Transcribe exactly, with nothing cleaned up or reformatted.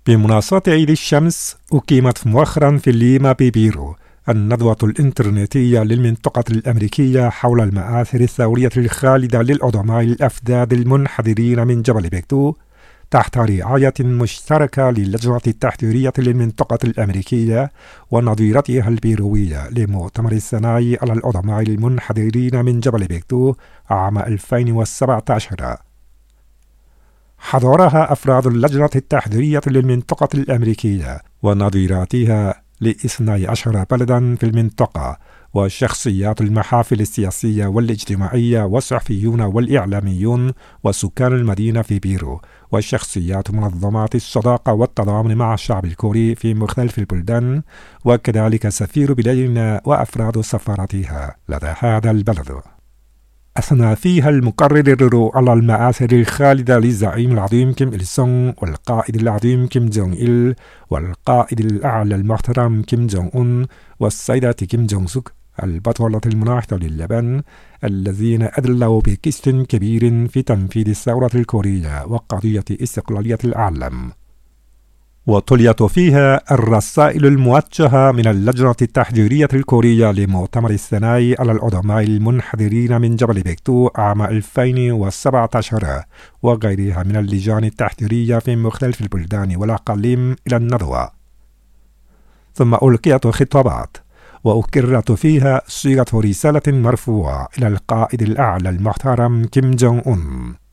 بمناسبة عيد الشمس أقيمت مؤخرا في ليما بيبيرو الندوة الإنترنتية للمنطقة الأمريكية حول المآثر الثورية الخالدة للعظماء الأفداد المنحدرين من جبل بيكتو تحت رعاية مشتركة للجنة التحريرية للمنطقة الأمريكية ونظيرتها البيروية لمؤتمر الثنائي على العظماء المنحدرين من جبل بيكتو عام ألفين وسبعة عشر. حضرها أفراد اللجنة التحريرية للمنطقة الأمريكية ونظيراتها لاثني عشر بلدا في المنطقة، وشخصيات المحافل السياسية والاجتماعية والصحفيون والإعلاميون وسكان المدينة في بيرو، وشخصيات منظمات الصداقة والتضامن مع الشعب الكوري في مختلف البلدان، وكذلك سفير بلادنا وأفراد سفارتها لدى هذا البلد. أثنى فيها المقرر على المآثر الخالدة للزعيم العظيم كيم إل سونغ والقائد العظيم كيم جونغ إل والقائد الأعلى المحترم كيم جونغ أون والسيدة كيم جونغ سوك البطلة المناهضة لليابان، الذين أدلوا بكست كبير في تنفيذ الثورة الكورية وقضية استقلالية العالم. وتليت فيها الرسائل الموجهة من اللجنة التحريرية الكورية لمؤتمر الثنائي على العظماء المنحدرين من جبل بيكتو عام ألفين وسبعة عشر وغيرها من اللجان التحريرية في مختلف البلدان والأقاليم إلى الندوة. ثم ألقيت خطابات وأكررت فيها صيغة رسالة مرفوعة إلى القائد الأعلى المحترم كيم جونغ أون.